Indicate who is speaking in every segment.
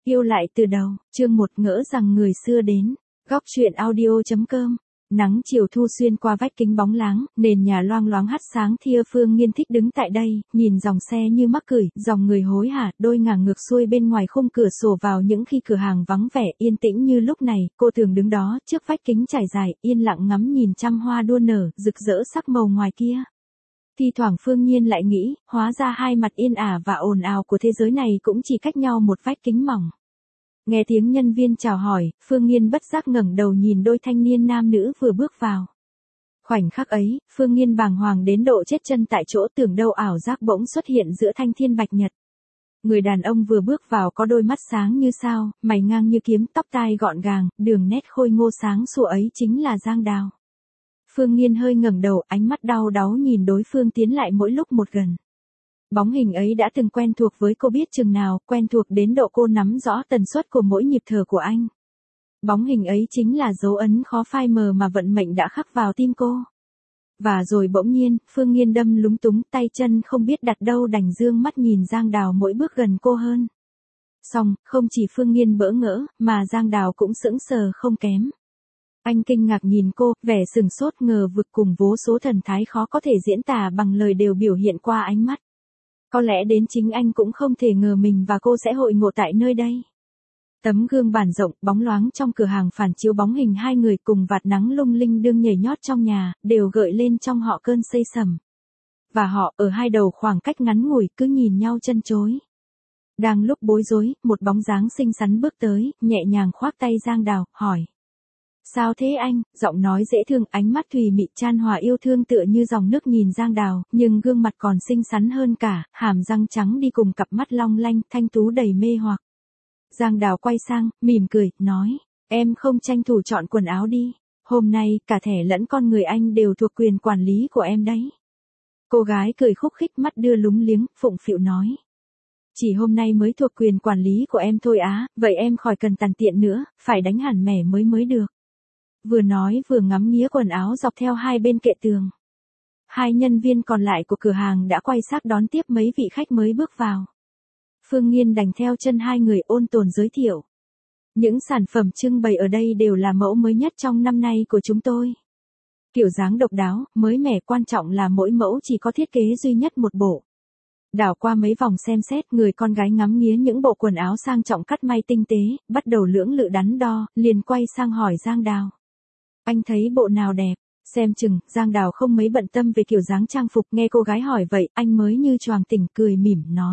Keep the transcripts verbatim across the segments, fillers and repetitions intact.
Speaker 1: Yêu lại từ đầu, chương một ngỡ rằng người xưa đến. Góc truyện audio.com. Nắng chiều thu xuyên qua vách kính bóng láng, nền nhà loang loáng hắt sáng thia. Phương Nghiên thích đứng tại đây, nhìn dòng xe như mắc cười, dòng người hối hả, đôi ngả ngược xuôi bên ngoài khung cửa sổ vào những khi cửa hàng vắng vẻ, yên tĩnh như lúc này, cô thường đứng đó, trước vách kính trải dài, yên lặng ngắm nhìn trăm hoa đua nở, rực rỡ sắc màu ngoài kia. Thi thoảng Phương Nghiên lại nghĩ, hóa ra hai mặt yên ả và ồn ào của thế giới này cũng chỉ cách nhau một vách kính mỏng. Nghe tiếng nhân viên chào hỏi, Phương Nghiên bất giác ngẩng đầu nhìn đôi thanh niên nam nữ vừa bước vào. Khoảnh khắc ấy, Phương Nghiên bàng hoàng đến độ chết chân tại chỗ, tưởng đâu ảo giác bỗng xuất hiện giữa thanh thiên bạch nhật. Người đàn ông vừa bước vào có đôi mắt sáng như sao, mày ngang như kiếm, tóc tai gọn gàng, đường nét khôi ngô sáng sủa ấy chính là Giang Đào. Phương Nghiên hơi ngẩng đầu, ánh mắt đau đáu nhìn đối phương tiến lại mỗi lúc một gần. Bóng hình ấy đã từng quen thuộc với cô biết chừng nào, quen thuộc đến độ cô nắm rõ tần suất của mỗi nhịp thở của anh. Bóng hình ấy chính là dấu ấn khó phai mờ mà vận mệnh đã khắc vào tim cô. Và rồi bỗng nhiên, Phương Nghiên đâm lúng túng, tay chân không biết đặt đâu đành dương mắt nhìn Giang Đào mỗi bước gần cô hơn. Xong, không chỉ Phương Nghiên bỡ ngỡ, mà Giang Đào cũng sững sờ không kém. Anh kinh ngạc nhìn cô, vẻ sừng sốt ngờ vực cùng vô số thần thái khó có thể diễn tả bằng lời đều biểu hiện qua ánh mắt. Có lẽ đến chính anh cũng không thể ngờ mình và cô sẽ hội ngộ tại nơi đây. Tấm gương bàn rộng, bóng loáng trong cửa hàng phản chiếu bóng hình hai người cùng vạt nắng lung linh đương nhảy nhót trong nhà, đều gợi lên trong họ cơn say sẩm. Và họ, ở hai đầu khoảng cách ngắn ngủi, cứ nhìn nhau chân chối. Đang lúc bối rối, một bóng dáng xinh xắn bước tới, nhẹ nhàng khoác tay Giang Đào, hỏi. Sao thế anh? Giọng nói dễ thương, ánh mắt thùy mị chan hòa yêu thương tựa như dòng nước nhìn Giang Đào, nhưng gương mặt còn xinh xắn hơn cả, hàm răng trắng đi cùng cặp mắt long lanh, thanh tú đầy mê hoặc. Giang Đào quay sang, mỉm cười, nói, em không tranh thủ chọn quần áo đi, hôm nay cả thẻ lẫn con người anh đều thuộc quyền quản lý của em đấy. Cô gái cười khúc khích, mắt đưa lúng liếng, phụng phịu nói. Chỉ hôm nay mới thuộc quyền quản lý của em thôi á, vậy em khỏi cần tàn tiện nữa, phải đánh hẳn mẻ mới mới được. Vừa nói vừa ngắm nghía quần áo dọc theo hai bên kệ tường. Hai nhân viên còn lại của cửa hàng đã quay sát đón tiếp mấy vị khách mới bước vào. Phương Nghiên đành theo chân hai người ôn tồn giới thiệu. Những sản phẩm trưng bày ở đây đều là mẫu mới nhất trong năm nay của chúng tôi. Kiểu dáng độc đáo, mới mẻ, quan trọng là mỗi mẫu chỉ có thiết kế duy nhất một bộ. Đảo qua mấy vòng xem xét, người con gái ngắm nghía những bộ quần áo sang trọng cắt may tinh tế, bắt đầu lưỡng lự đắn đo, liền quay sang hỏi Giang Đào. Anh thấy bộ nào đẹp? Xem chừng, Giang Đào không mấy bận tâm về kiểu dáng trang phục, nghe cô gái hỏi vậy, anh mới như choàng tỉnh, cười mỉm, nói.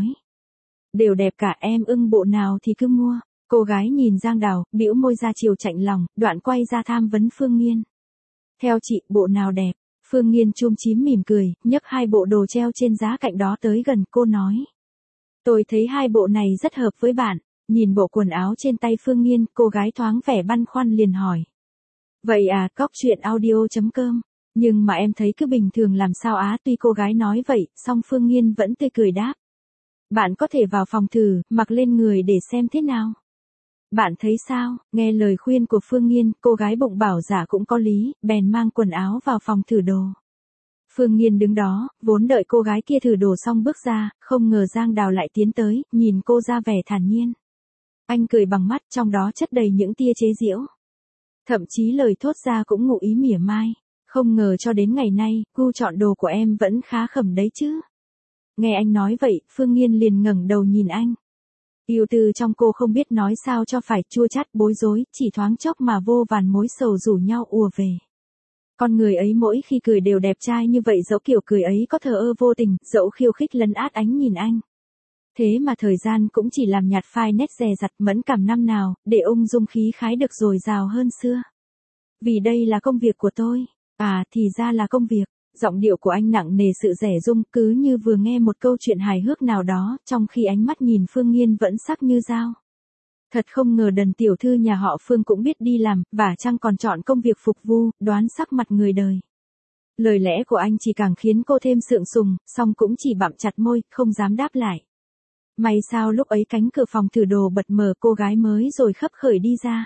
Speaker 1: Đều đẹp cả, em ưng bộ nào thì cứ mua. Cô gái nhìn Giang Đào, bĩu môi ra chiều chạnh lòng, đoạn quay ra tham vấn Phương Nghiên. Theo chị, bộ nào đẹp? Phương Nghiên chúm chím mỉm cười, nhấc hai bộ đồ treo trên giá cạnh đó tới gần cô nói. Tôi thấy hai bộ này rất hợp với bạn. Nhìn bộ quần áo trên tay Phương Nghiên, cô gái thoáng vẻ băn khoăn liền hỏi. Vậy à, góc truyện audio.com. Nhưng mà em thấy cứ bình thường làm sao á. Tuy cô gái nói vậy, song Phương Nghiên vẫn tươi cười đáp. Bạn có thể vào phòng thử, mặc lên người để xem thế nào. Bạn thấy sao? Nghe lời khuyên của Phương Nghiên, cô gái bụng bảo giả cũng có lý, bèn mang quần áo vào phòng thử đồ. Phương Nghiên đứng đó, vốn đợi cô gái kia thử đồ xong bước ra, không ngờ Giang Đào lại tiến tới, nhìn cô ra vẻ thản nhiên. Anh cười bằng mắt, trong đó chất đầy những tia chế giễu. Thậm chí lời thốt ra cũng ngụ ý mỉa mai. Không ngờ cho đến ngày nay, gu chọn đồ của em vẫn khá khẩm đấy chứ. Nghe anh nói vậy, Phương Nghiên liền ngẩng đầu nhìn anh. Yêu tư trong cô không biết nói sao cho phải, chua chát bối rối, chỉ thoáng chốc mà vô vàn mối sầu rủ nhau ùa về. Con người ấy mỗi khi cười đều đẹp trai như vậy, dẫu kiểu cười ấy có thờ ơ vô tình, dẫu khiêu khích lấn át ánh nhìn anh. Thế mà thời gian cũng chỉ làm nhạt phai nét dè dặt mẫn cảm năm nào, để ung dung khí khái được dồi dào hơn xưa. Vì đây là công việc của tôi. À, thì ra là công việc. Giọng điệu của anh nặng nề sự dè dung, cứ như vừa nghe một câu chuyện hài hước nào đó, trong khi ánh mắt nhìn Phương Nghiên vẫn sắc như dao. Thật không ngờ đần tiểu thư nhà họ Phương cũng biết đi làm, và chăng còn chọn công việc phục vụ, đoán sắc mặt người đời. Lời lẽ của anh chỉ càng khiến cô thêm sượng sùng, song cũng chỉ bặm chặt môi, không dám đáp lại. May sao lúc ấy cánh cửa phòng thử đồ bật mở, cô gái mới rồi khấp khởi đi ra.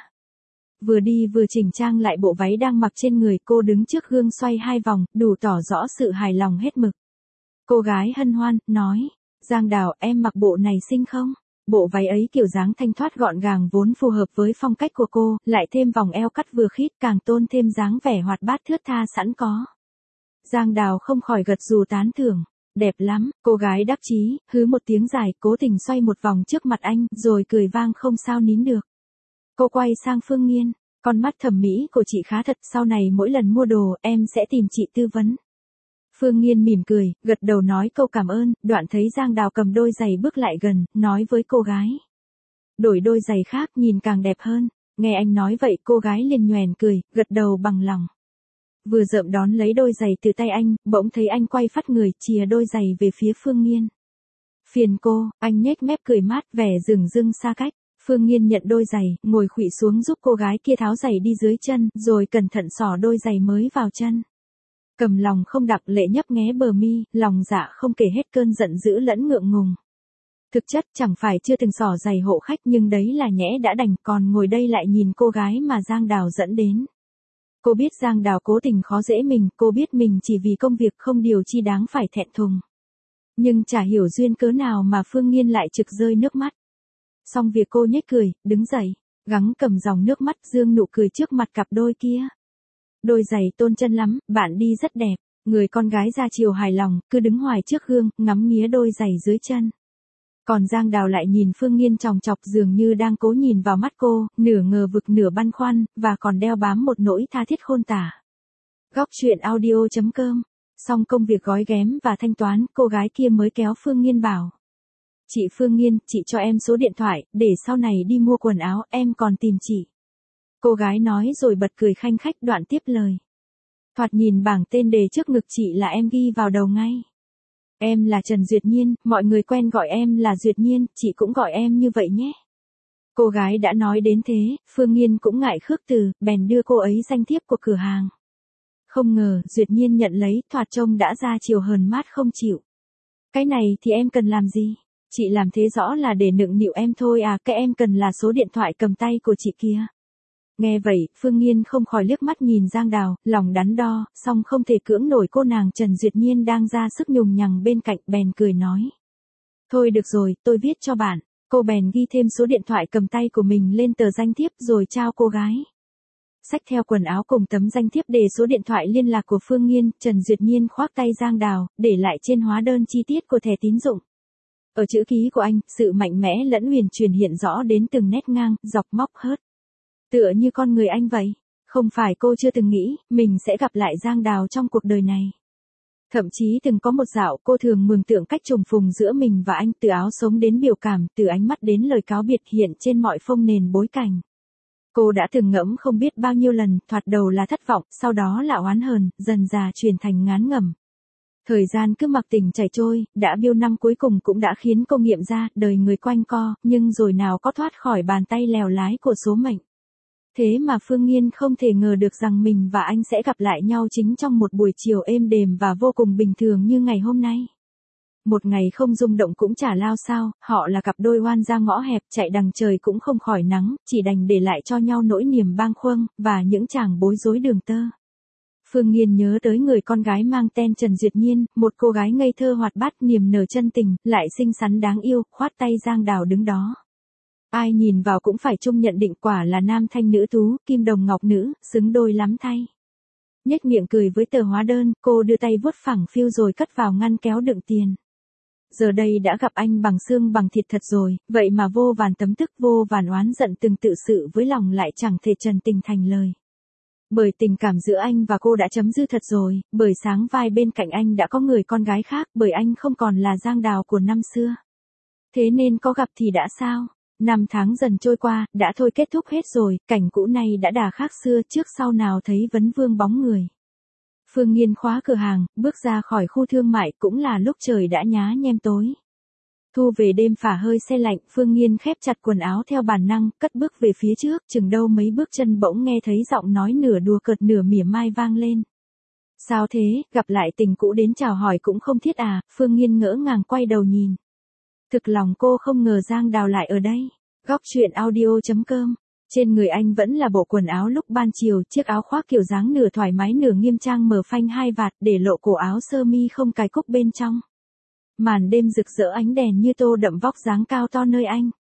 Speaker 1: Vừa đi vừa chỉnh trang lại bộ váy đang mặc trên người, cô đứng trước gương xoay hai vòng, đủ tỏ rõ sự hài lòng hết mực. Cô gái hân hoan, nói, Giang Đào, em mặc bộ này xinh không? bộ váy ấy kiểu dáng thanh thoát gọn gàng vốn phù hợp với phong cách của cô, lại thêm vòng eo cắt vừa khít càng tôn thêm dáng vẻ hoạt bát thướt tha sẵn có. Giang Đào không khỏi gật gù tán thưởng. Đẹp lắm, cô gái đắc chí, hứ một tiếng dài, cố tình xoay một vòng trước mặt anh, rồi cười vang không sao nín được. Cô quay sang Phương Nghiên, con mắt thẩm mỹ của chị khá thật, sau này mỗi lần mua đồ, em sẽ tìm chị tư vấn. Phương Nghiên mỉm cười, gật đầu nói câu cảm ơn, đoạn thấy Giang Đào cầm đôi giày bước lại gần, nói với cô gái. Đổi đôi giày khác nhìn càng đẹp hơn, nghe anh nói vậy cô gái liền nhoẻn cười, gật đầu bằng lòng. Vừa dợm đón lấy đôi giày từ tay anh, bỗng thấy anh quay phắt người, chìa đôi giày về phía Phương Nghiên. Phiền cô, anh nhếch mép cười mát, vẻ dửng dưng xa cách. Phương Nghiên nhận đôi giày, ngồi khuỵu xuống giúp cô gái kia tháo giày đi dưới chân, rồi cẩn thận xỏ đôi giày mới vào chân. Cầm lòng không đặng lệ nhấp nghé bờ mi, lòng dạ không kể hết cơn giận dữ lẫn ngượng ngùng. Thực chất chẳng phải chưa từng xỏ giày hộ khách nhưng đấy là nhẽ đã đành, còn ngồi đây lại nhìn cô gái mà Giang Đào dẫn đến. Cô biết Giang Đào cố tình khó dễ mình, cô biết mình chỉ vì công việc không điều chi đáng phải thẹn thùng. Nhưng chả hiểu duyên cớ nào mà Phương Nghiên lại trực rơi nước mắt. Xong việc cô nhếch cười, đứng dậy, gắng cầm dòng nước mắt dương nụ cười trước mặt cặp đôi kia. Đôi giày tôn chân lắm, bạn đi rất đẹp. Người con gái ra chiều hài lòng, cứ đứng hoài trước gương, ngắm nghía đôi giày dưới chân. Còn Giang Đào lại nhìn Phương Nghiên chòng chọc dường như đang cố nhìn vào mắt cô, nửa ngờ vực nửa băn khoăn, và còn đeo bám một nỗi tha thiết khôn tả. Góc truyện audio chấm com. Xong công việc gói ghém và thanh toán, cô gái kia mới kéo Phương Nghiên bảo. Chị Phương Nghiên, chị cho em số điện thoại, để sau này đi mua quần áo, em còn tìm chị. Cô gái nói rồi bật cười khanh khách đoạn tiếp lời. Thoạt nhìn bảng tên đề trước ngực chị là em ghi vào đầu ngay. Em là Trần Duyệt Nhiên, mọi người quen gọi em là Duyệt Nhiên, chị cũng gọi em như vậy nhé. Cô gái đã nói đến thế, Phương Nghiên cũng ngại khước từ, bèn đưa cô ấy danh thiếp của cửa hàng. Không ngờ, Duyệt Nhiên nhận lấy, thoạt trông đã ra chiều hờn mát không chịu. Cái này thì em cần làm gì? Chị làm thế rõ là để nựng nịu em thôi à, cái em cần là số điện thoại cầm tay của chị kia. Nghe vậy, Phương Nghiên không khỏi liếc mắt nhìn Giang Đào, lòng đắn đo, song không thể cưỡng nổi cô nàng Trần Duyệt Nhiên đang ra sức nhùng nhằng bên cạnh, bèn cười nói. Thôi được rồi, tôi viết cho bạn. Cô bèn ghi thêm số điện thoại cầm tay của mình lên tờ danh thiếp rồi trao cô gái. Xách theo quần áo cùng tấm danh thiếp để số điện thoại liên lạc của Phương Nghiên, Trần Duyệt Nhiên khoác tay Giang Đào, để lại trên hóa đơn chi tiết của thẻ tín dụng. Ở chữ ký của anh, sự mạnh mẽ lẫn huyền truyền hiện rõ đến từng nét ngang, dọc móc hớt. Tựa như con người anh vậy. Không phải cô chưa từng nghĩ, mình sẽ gặp lại Giang Đào trong cuộc đời này. Thậm chí từng có một dạo cô thường mường tượng cách trùng phùng giữa mình và anh, từ áo sống đến biểu cảm, từ ánh mắt đến lời cáo biệt hiện trên mọi phông nền bối cảnh. Cô đã từng ngẫm không biết bao nhiêu lần, thoạt đầu là thất vọng, sau đó là oán hờn, dần dà chuyển thành ngán ngẩm. Thời gian cứ mặc tình chảy trôi, đã biêu năm cuối cùng cũng đã khiến cô nghiệm ra, đời người quanh co, nhưng rồi nào có thoát khỏi bàn tay lèo lái của số mệnh. Thế mà Phương Nghiên không thể ngờ được rằng mình và anh sẽ gặp lại nhau chính trong một buổi chiều êm đềm và vô cùng bình thường như ngày hôm nay. Một ngày không rung động cũng chả lao sao, họ là cặp đôi oan ra ngõ hẹp, chạy đằng trời cũng không khỏi nắng, chỉ đành để lại cho nhau nỗi niềm bâng khuâng, và những chàng bối rối đường tơ. Phương Nghiên nhớ tới người con gái mang tên Trần Duyệt Nhiên, một cô gái ngây thơ hoạt bát niềm nở chân tình, lại xinh xắn đáng yêu, khoát tay Giang Đào đứng đó. Ai nhìn vào cũng phải chung nhận định quả là nam thanh nữ tú, kim đồng ngọc nữ, xứng đôi lắm thay. Nhếch miệng cười với tờ hóa đơn, cô đưa tay vuốt phẳng phiu rồi cất vào ngăn kéo đựng tiền. Giờ đây đã gặp anh bằng xương bằng thịt thật rồi, vậy mà vô vàn tấm tức vô vàn oán giận từng tự sự với lòng lại chẳng thể trần tình thành lời. Bởi tình cảm giữa anh và cô đã chấm dứt thật rồi, bởi sáng vai bên cạnh anh đã có người con gái khác, bởi anh không còn là Giang Đào của năm xưa. Thế nên có gặp thì đã sao? Năm tháng dần trôi qua, đã thôi kết thúc hết rồi, cảnh cũ này đã đà khác xưa, trước sau nào thấy vấn vương bóng người. Phương Nghiên khóa cửa hàng, bước ra khỏi khu thương mại cũng là lúc trời đã nhá nhem tối. Thu về đêm phả hơi se lạnh, Phương Nghiên khép chặt quần áo theo bản năng, cất bước về phía trước, chừng đâu mấy bước chân bỗng nghe thấy giọng nói nửa đùa cợt nửa mỉa mai vang lên. Sao thế, gặp lại tình cũ đến chào hỏi cũng không thiết à, Phương Nghiên ngỡ ngàng quay đầu nhìn. Thực lòng cô không ngờ Giang Đào lại ở đây. Góc truyện audio chấm com. Trên người anh vẫn là bộ quần áo lúc ban chiều, chiếc áo khoác kiểu dáng nửa thoải mái nửa nghiêm trang mở phanh hai vạt, để lộ cổ áo sơ mi không cài cúc bên trong. Màn đêm rực rỡ ánh đèn như tô đậm vóc dáng cao to nơi anh.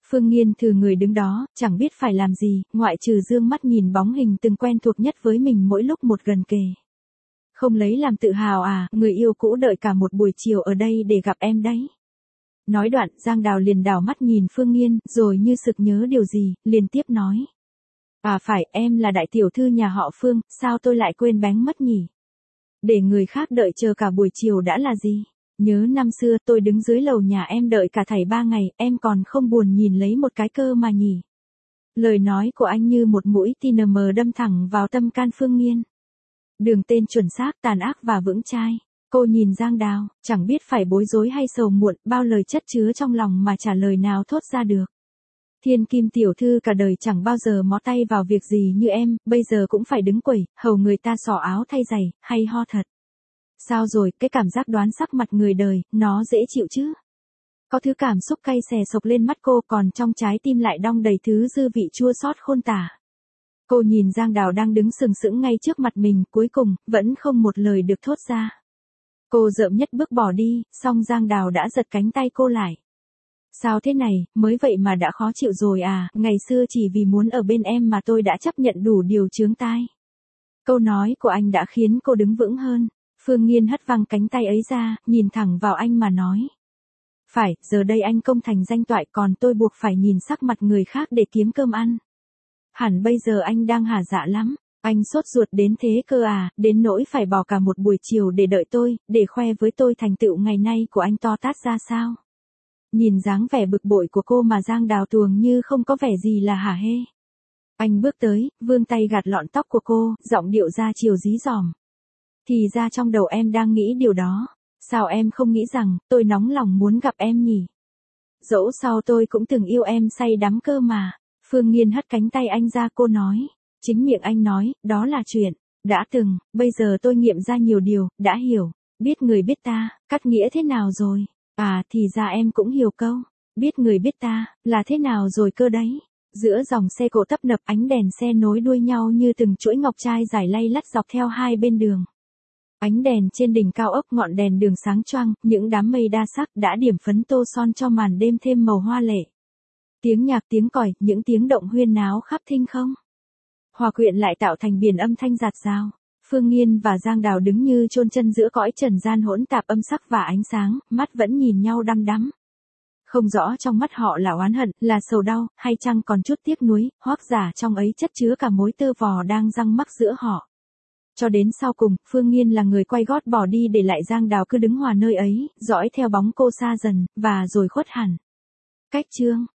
Speaker 1: Phương Nghiên thừ người đứng đó, chẳng biết phải làm gì, ngoại trừ dương mắt nhìn bóng hình từng quen thuộc nhất với mình mỗi lúc một gần kề. Không lấy làm tự hào à, người yêu cũ đợi cả một buổi chiều ở đây để gặp em đấy. Nói đoạn, Giang Đào liền đảo mắt nhìn Phương Nghiên, rồi như sực nhớ điều gì, liền tiếp nói. À phải, em là đại tiểu thư nhà họ Phương, sao tôi lại quên bén mất nhỉ? Để người khác đợi chờ cả buổi chiều đã là gì? Nhớ năm xưa tôi đứng dưới lầu nhà em đợi cả thảy ba ngày, em còn không buồn nhìn lấy một cái cơ mà nhỉ? Lời nói của anh như một mũi tia mờ đâm thẳng vào tâm can Phương Nghiên. Đường tên chuẩn xác, tàn ác và vững chai. Cô nhìn Giang Đào, chẳng biết phải bối rối hay sầu muộn, bao lời chất chứa trong lòng mà trả lời nào thốt ra được. Thiên kim tiểu thư cả đời chẳng bao giờ mó tay vào việc gì như em, bây giờ cũng phải đứng quẩy, hầu người ta xỏ áo thay giày, hay ho thật. Sao rồi, cái cảm giác đoán sắc mặt người đời, nó dễ chịu chứ? Có thứ cảm xúc cay xè sộc lên mắt cô, còn trong trái tim lại đong đầy thứ dư vị chua xót khôn tả. Cô nhìn Giang Đào đang đứng sừng sững ngay trước mặt mình, cuối cùng, vẫn không một lời được thốt ra. Cô rợm nhất bước bỏ đi, song Giang Đào đã giật cánh tay cô lại. Sao thế này, mới vậy mà đã khó chịu rồi à, ngày xưa chỉ vì muốn ở bên em mà tôi đã chấp nhận đủ điều chướng tai. Câu nói của anh đã khiến cô đứng vững hơn. Phương Nghiên hất văng cánh tay ấy ra, nhìn thẳng vào anh mà nói. Phải, giờ đây anh công thành danh toại, còn tôi buộc phải nhìn sắc mặt người khác để kiếm cơm ăn. Hẳn bây giờ anh đang hả dạ lắm, anh sốt ruột đến thế cơ à, đến nỗi phải bỏ cả một buổi chiều để đợi tôi, để khoe với tôi thành tựu ngày nay của anh to tát ra sao. Nhìn dáng vẻ bực bội của cô mà Giang Đào tuồng như không có vẻ gì là hả hê. Anh bước tới, vươn tay gạt lọn tóc của cô, giọng điệu ra chiều dí dỏm. Thì ra trong đầu em đang nghĩ điều đó. Sao em không nghĩ rằng, tôi nóng lòng muốn gặp em nhỉ? Dẫu sao tôi cũng từng yêu em say đắm cơ mà. Phương Nghiên hất cánh tay anh ra, cô nói. Chính miệng anh nói, đó là chuyện. Đã từng, bây giờ tôi nghiệm ra nhiều điều, đã hiểu. Biết người biết ta, cắt nghĩa thế nào rồi? À thì ra em cũng hiểu câu. Biết người biết ta, là thế nào rồi cơ đấy? Giữa dòng xe cộ tấp nập, ánh đèn xe nối đuôi nhau như từng chuỗi ngọc trai dài lay lắt dọc theo hai bên đường. Ánh đèn trên đỉnh cao ốc, ngọn đèn đường sáng choang, những đám mây đa sắc đã điểm phấn tô son cho màn đêm thêm màu hoa lệ. Tiếng nhạc, tiếng còi, những tiếng động huyên náo khắp thinh không. Hòa quyện lại tạo thành biển âm thanh rạt rào. Phương Nghiên và Giang Đào đứng như chôn chân giữa cõi trần gian hỗn tạp âm sắc và ánh sáng, mắt vẫn nhìn nhau đăm đắm. Không rõ trong mắt họ là oán hận, là sầu đau, hay chăng còn chút tiếc nuối, hoặc giả trong ấy chất chứa cả mối tơ vò đang răng mắc giữa họ. Cho đến sau cùng, Phương Nghiên là người quay gót bỏ đi để lại Giang Đào cứ đứng hòa nơi ấy, dõi theo bóng cô xa dần, và rồi khuất hẳn. Cách chương